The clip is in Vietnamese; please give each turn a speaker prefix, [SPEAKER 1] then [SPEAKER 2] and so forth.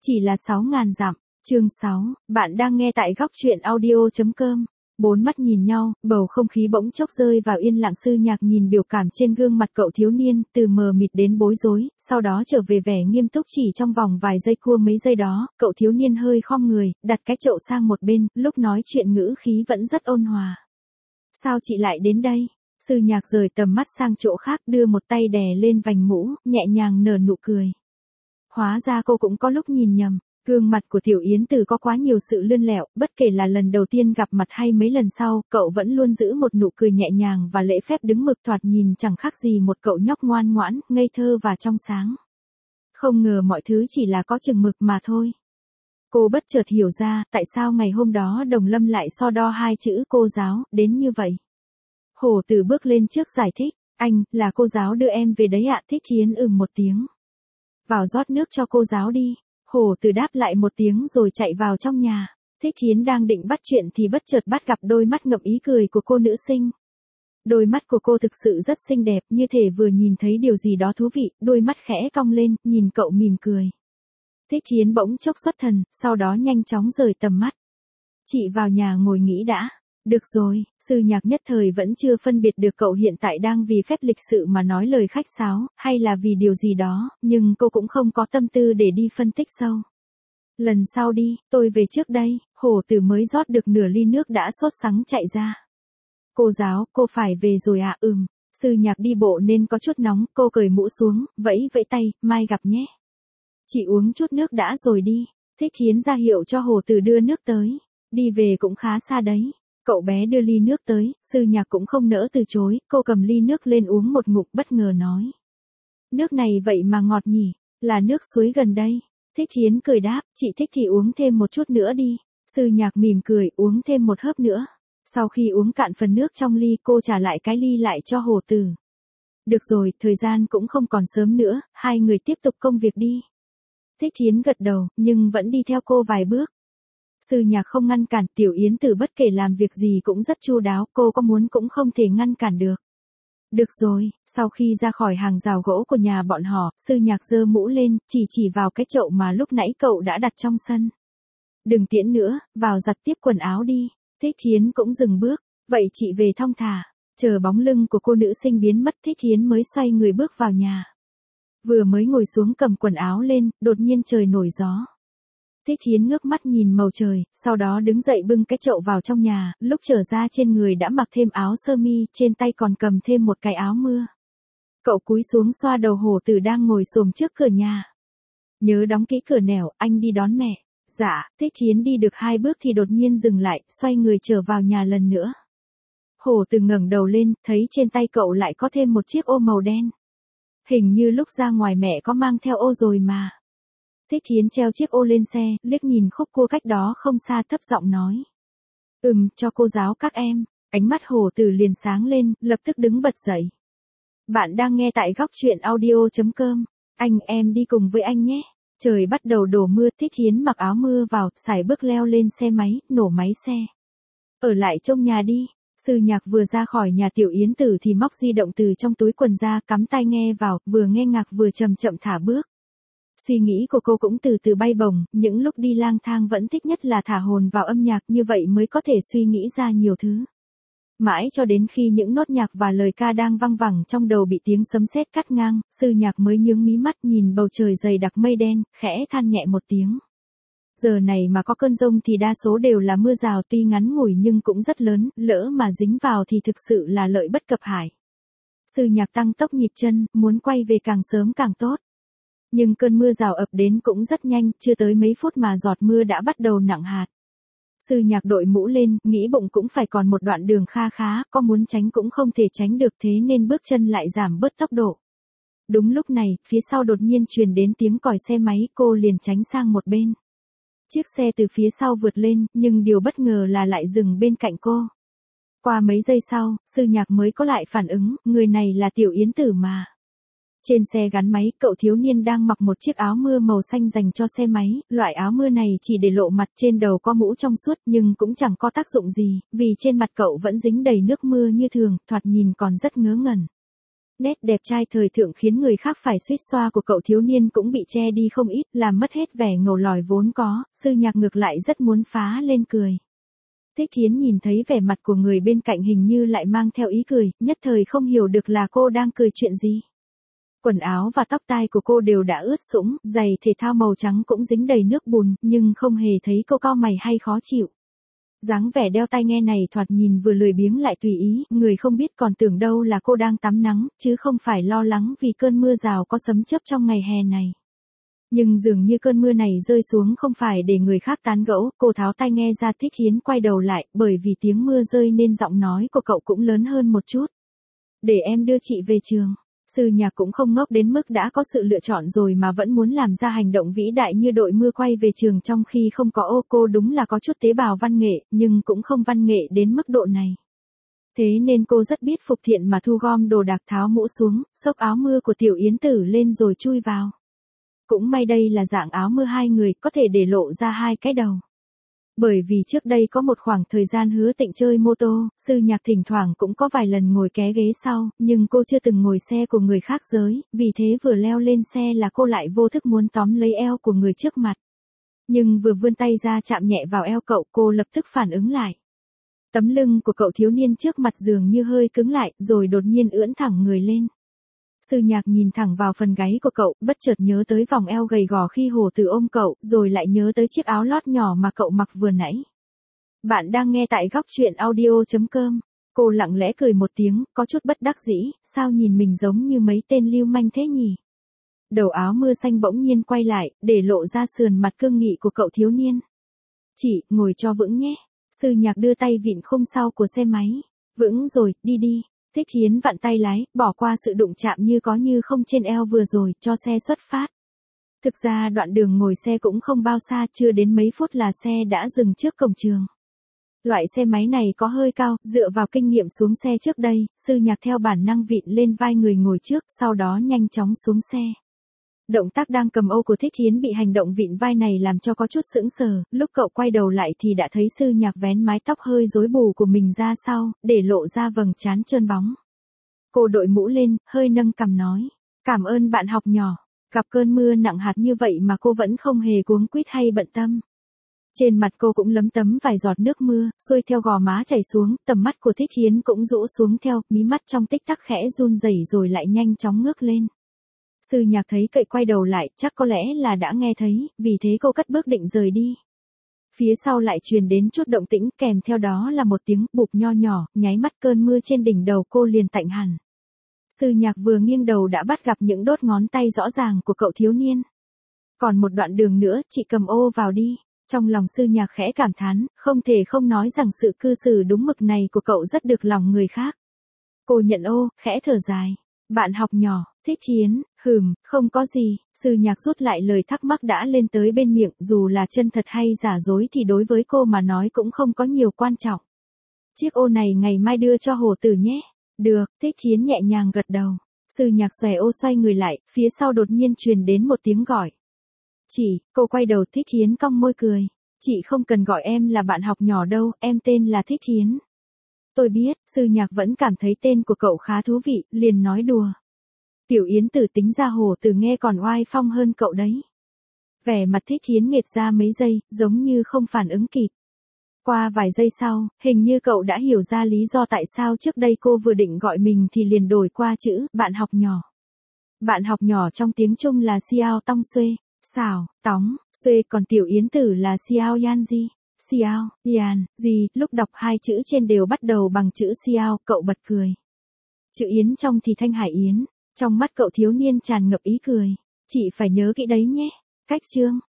[SPEAKER 1] Chỉ là 6.000 dặm. Chương 6, bạn đang nghe tại góc truyện audio.com. Bốn mắt nhìn nhau, bầu không khí bỗng chốc rơi vào yên lặng. Sư Nhạc nhìn biểu cảm trên gương mặt cậu thiếu niên, từ mờ mịt đến bối rối, sau đó trở về vẻ nghiêm túc. Chỉ trong vòng vài giây, cua mấy giây đó, cậu thiếu niên hơi khom người, đặt cái chậu sang một bên, lúc nói chuyện ngữ khí vẫn rất ôn hòa. Sao chị lại đến đây? Sư Nhạc rời tầm mắt sang chỗ khác, đưa một tay đè lên vành mũ, nhẹ nhàng nở nụ cười. Hóa ra cô cũng có lúc nhìn nhầm. Gương mặt của Tiểu Yến Từ có quá nhiều sự lươn lẹo, bất kể là lần đầu tiên gặp mặt hay mấy lần sau, cậu vẫn luôn giữ một nụ cười nhẹ nhàng và lễ phép đứng mực, thoạt nhìn chẳng khác gì một cậu nhóc ngoan ngoãn, ngây thơ và trong sáng. Không ngờ mọi thứ chỉ là có chừng mực mà thôi. Cô bất chợt hiểu ra, tại sao ngày hôm đó Đồng Lâm lại so đo hai chữ cô giáo, đến như vậy. Hổ Tử bước lên trước giải thích, anh, là cô giáo đưa em về đấy ạ. Thích Thiến một tiếng. Vào rót nước cho cô giáo đi. Hổ Tử đáp lại một tiếng rồi chạy vào trong nhà. Thích Thiến đang định bắt chuyện thì bất chợt bắt gặp đôi mắt ngậm ý cười của cô nữ sinh. Đôi mắt của cô thực sự rất xinh đẹp, như thể vừa nhìn thấy điều gì đó thú vị, đôi mắt khẽ cong lên, nhìn cậu mỉm cười. Thích Thiến bỗng chốc xuất thần, sau đó nhanh chóng rời tầm mắt. Chị vào nhà ngồi nghỉ đã. Được rồi. Sư Nhạc nhất thời vẫn chưa phân biệt được cậu hiện tại đang vì phép lịch sự mà nói lời khách sáo, hay là vì điều gì đó, nhưng cô cũng không có tâm tư để đi phân tích sâu. Lần sau đi, tôi về trước đây. Hổ Tử mới rót được nửa ly nước đã sốt sắng chạy ra. Cô giáo, cô phải về rồi à? Sư Nhạc đi bộ nên có chút nóng, cô cởi mũ xuống, vẫy vẫy tay, mai gặp nhé. Chị uống chút nước đã rồi đi. Thích Thiến ra hiệu cho Hổ Tử đưa nước tới. Đi về cũng khá xa đấy. Cậu bé đưa ly nước tới, Sư Nhạc cũng không nỡ từ chối, cô cầm ly nước lên uống một ngụm, bất ngờ nói. Nước này vậy mà ngọt nhỉ, là nước suối gần đây. Thích Thiến cười đáp, chị thích thì uống thêm một chút nữa đi. Sư Nhạc mỉm cười, uống thêm một hớp nữa. Sau khi uống cạn phần nước trong ly, cô trả lại cái ly lại cho Hổ Tử. Được rồi, thời gian cũng không còn sớm nữa, hai người tiếp tục công việc đi. Thích Thiến gật đầu, nhưng vẫn đi theo cô vài bước. Sư Nhạc không ngăn cản. Tiểu Yến Từ bất kể làm việc gì cũng rất chu đáo, cô có muốn cũng không thể ngăn cản được. Được rồi. Sau khi ra khỏi hàng rào gỗ của nhà bọn họ, Sư Nhạc giơ mũ lên, chỉ vào cái chậu mà lúc nãy cậu đã đặt trong sân. Đừng tiễn nữa, vào giặt tiếp quần áo đi. Thích Thiến cũng dừng bước. Vậy chị về thong thả. Chờ bóng lưng của cô nữ sinh biến mất, Thích Thiến mới xoay người bước vào nhà. Vừa mới ngồi xuống cầm quần áo lên, đột nhiên trời nổi gió. Thích Thiến ngước mắt nhìn màu trời, sau đó đứng dậy bưng cái chậu vào trong nhà, lúc trở ra trên người đã mặc thêm áo sơ mi, trên tay còn cầm thêm một cái áo mưa. Cậu cúi xuống xoa đầu Hổ Tử đang ngồi xổm trước cửa nhà. Nhớ đóng kỹ cửa nẻo, anh đi đón mẹ. Dạ. Thích Thiến đi được 2 bước thì đột nhiên dừng lại, xoay người trở vào nhà lần nữa. Hổ Tử ngẩng đầu lên, thấy trên tay cậu lại có thêm một chiếc ô màu đen. Hình như lúc ra ngoài mẹ có mang theo ô rồi mà. Thích Thiến treo chiếc ô lên xe, liếc nhìn khúc cua cách đó không xa, thấp giọng nói. Cho cô giáo các em. Ánh mắt Hổ Tử liền sáng lên, lập tức đứng bật dậy. Bạn đang nghe tại góc truyện audio.com. Anh, em đi cùng với anh nhé. Trời bắt đầu đổ mưa, Thích Thiến mặc áo mưa vào, sải bước leo lên xe máy, nổ máy xe. Ở lại trong nhà đi. Sư Nhạc vừa ra khỏi nhà Tiểu Yến Tử thì móc di động từ trong túi quần ra, cắm tai nghe vào, vừa nghe ngạc vừa chậm chậm thả bước. Suy nghĩ của cô cũng từ từ bay bổng, những lúc đi lang thang vẫn thích nhất là thả hồn vào âm nhạc, như vậy mới có thể suy nghĩ ra nhiều thứ. Mãi cho đến khi những nốt nhạc và lời ca đang văng vẳng trong đầu bị tiếng sấm sét cắt ngang, Sư Nhạc mới nhướng mí mắt nhìn bầu trời dày đặc mây đen, khẽ than nhẹ một tiếng. Giờ này mà có cơn dông thì đa số đều là mưa rào, tuy ngắn ngủi nhưng cũng rất lớn, lỡ mà dính vào thì thực sự là lợi bất cập hại. Sư Nhạc tăng tốc nhịp chân, muốn quay về càng sớm càng tốt. Nhưng cơn mưa rào ập đến cũng rất nhanh, chưa tới mấy phút mà giọt mưa đã bắt đầu nặng hạt. Sư Nhạc đội mũ lên, nghĩ bụng cũng phải còn một đoạn đường kha khá, có muốn tránh cũng không thể tránh được, thế nên bước chân lại giảm bớt tốc độ. Đúng lúc này, phía sau đột nhiên truyền đến tiếng còi xe máy, cô liền tránh sang một bên. Chiếc xe từ phía sau vượt lên, nhưng điều bất ngờ là lại dừng bên cạnh cô. Qua mấy giây sau, Sư Nhạc mới có lại phản ứng, người này là Tiểu Yến Tử mà. Trên xe gắn máy, cậu thiếu niên đang mặc một chiếc áo mưa màu xanh dành cho xe máy, loại áo mưa này chỉ để lộ mặt, trên đầu có mũ trong suốt nhưng cũng chẳng có tác dụng gì, vì trên mặt cậu vẫn dính đầy nước mưa như thường, thoạt nhìn còn rất ngớ ngẩn. Nét đẹp trai thời thượng khiến người khác phải suýt xoa của cậu thiếu niên cũng bị che đi không ít, làm mất hết vẻ ngầu lòi vốn có, Sư Nhạc ngược lại rất muốn phá lên cười. Thích Thiến nhìn thấy vẻ mặt của người bên cạnh hình như lại mang theo ý cười, nhất thời không hiểu được là cô đang cười chuyện gì. Quần áo và tóc tai của cô đều đã ướt sũng, giày thể thao màu trắng cũng dính đầy nước bùn, nhưng không hề thấy cô cau mày hay khó chịu. Dáng vẻ đeo tai nghe này thoạt nhìn vừa lười biếng lại tùy ý, người không biết còn tưởng đâu là cô đang tắm nắng, chứ không phải lo lắng vì cơn mưa rào có sấm chớp trong ngày hè này. Nhưng dường như cơn mưa này rơi xuống không phải để người khác tán gẫu, cô tháo tai nghe ra. Thích Thiến quay đầu lại, bởi vì tiếng mưa rơi nên giọng nói của cậu cũng lớn hơn một chút. Để em đưa chị về trường. Sư Nhạc cũng không ngốc đến mức đã có sự lựa chọn rồi mà vẫn muốn làm ra hành động vĩ đại như đội mưa quay về trường trong khi không có ô. Cô đúng là có chút tế bào văn nghệ, nhưng cũng không văn nghệ đến mức độ này. Thế nên cô rất biết phục thiện mà thu gom đồ đạc, tháo mũ xuống, xốc áo mưa của Tiểu Yến Tử lên rồi chui vào. Cũng may đây là dạng áo mưa hai người, có thể để lộ ra hai cái đầu. Bởi vì trước đây có một khoảng thời gian Hứa Tịnh chơi mô tô, Sư Nhạc thỉnh thoảng cũng có vài lần ngồi ké ghế sau, nhưng cô chưa từng ngồi xe của người khác giới, vì thế vừa leo lên xe là cô lại vô thức muốn tóm lấy eo của người trước mặt. Nhưng vừa vươn tay ra chạm nhẹ vào eo cậu, cô lập tức phản ứng lại. Tấm lưng của cậu thiếu niên trước mặt dường như hơi cứng lại, rồi đột nhiên ưỡn thẳng người lên. Sư Nhạc nhìn thẳng vào phần gáy của cậu, bất chợt nhớ tới vòng eo gầy gò khi Hồ Tử ôm cậu, rồi lại nhớ tới chiếc áo lót nhỏ mà cậu mặc vừa nãy. Bạn đang nghe tại góc truyện audio.com. Cô lặng lẽ cười một tiếng, có chút bất đắc dĩ, sao nhìn mình giống như mấy tên lưu manh thế nhỉ? Đầu áo mưa xanh bỗng nhiên quay lại, để lộ ra sườn mặt cương nghị của cậu thiếu niên. Chị, ngồi cho vững nhé. Sư Nhạc đưa tay vịn khung sau của xe máy. Vững rồi, đi đi. Thích Thiến vặn tay lái, bỏ qua sự đụng chạm như có như không trên eo vừa rồi, cho xe xuất phát. Thực ra đoạn đường ngồi xe cũng không bao xa, chưa đến mấy phút là xe đã dừng trước cổng trường. Loại xe máy này có hơi cao, dựa vào kinh nghiệm xuống xe trước đây, Sư Nhạc theo bản năng vịn lên vai người ngồi trước, sau đó nhanh chóng xuống xe. Động tác đang cầm ô của Thích Thiến bị hành động vịn vai này làm cho có chút sững sờ, lúc cậu quay đầu lại thì đã thấy Sư Nhạc vén mái tóc hơi rối bù của mình ra sau, để lộ ra vầng trán trơn bóng. Cô đội mũ lên, hơi nâng cằm nói, cảm ơn bạn học nhỏ. Gặp cơn mưa nặng hạt như vậy mà cô vẫn không hề cuống quýt hay bận tâm. Trên mặt cô cũng lấm tấm vài giọt nước mưa, xuôi theo gò má chảy xuống, tầm mắt của Thích Thiến cũng rũ xuống theo, mí mắt trong tích tắc khẽ run rẩy rồi lại nhanh chóng ngước lên. Sư Nhạc thấy cậy quay đầu lại, chắc có lẽ là đã nghe thấy, vì thế cô cất bước định rời đi. Phía sau lại truyền đến chút động tĩnh, kèm theo đó là một tiếng bụp nho nhỏ, nháy mắt cơn mưa trên đỉnh đầu cô liền tạnh hẳn. Sư Nhạc vừa nghiêng đầu đã bắt gặp những đốt ngón tay rõ ràng của cậu thiếu niên. Còn một đoạn đường nữa, chị cầm ô vào đi. Trong lòng Sư Nhạc khẽ cảm thán, không thể không nói rằng sự cư xử đúng mực này của cậu rất được lòng người khác. Cô nhận ô, khẽ thở dài. Bạn học nhỏ, Thích Thiến, không có gì. Sư Nhạc rút lại lời thắc mắc đã lên tới bên miệng, dù là chân thật hay giả dối thì đối với cô mà nói cũng không có nhiều quan trọng. Chiếc ô này ngày mai đưa cho Hồ Tử nhé. Được, Thích Thiến nhẹ nhàng gật đầu. Sư Nhạc xòe ô xoay người lại, phía sau đột nhiên truyền đến một tiếng gọi. Chị, cô quay đầu. Thích Thiến cong môi cười. Chị không cần gọi em là bạn học nhỏ đâu, em tên là Thích Thiến. Tôi biết. Sư Nhạc vẫn cảm thấy tên của cậu khá thú vị, liền nói đùa. Tiểu Yến Tử tính ra Hồ Tử nghe còn oai phong hơn cậu đấy. Vẻ mặt Thích Thiến nghệt ra mấy giây, giống như không phản ứng kịp. Qua vài giây sau, hình như cậu đã hiểu ra lý do tại sao trước đây cô vừa định gọi mình thì liền đổi qua chữ bạn học nhỏ. Bạn học nhỏ trong tiếng Trung là Xiao Tong Xuê, Xảo, Tóng, Xuê, còn Tiểu Yến Tử là Xiao Yan Ji. Xiao, Yan, Ji, lúc đọc hai chữ trên đều bắt đầu bằng chữ Xiao, cậu bật cười. Chữ Yến trong thì Thanh Hải Yến, trong mắt cậu thiếu niên tràn ngập ý cười. Chị phải nhớ kỹ đấy nhé. Cách chương.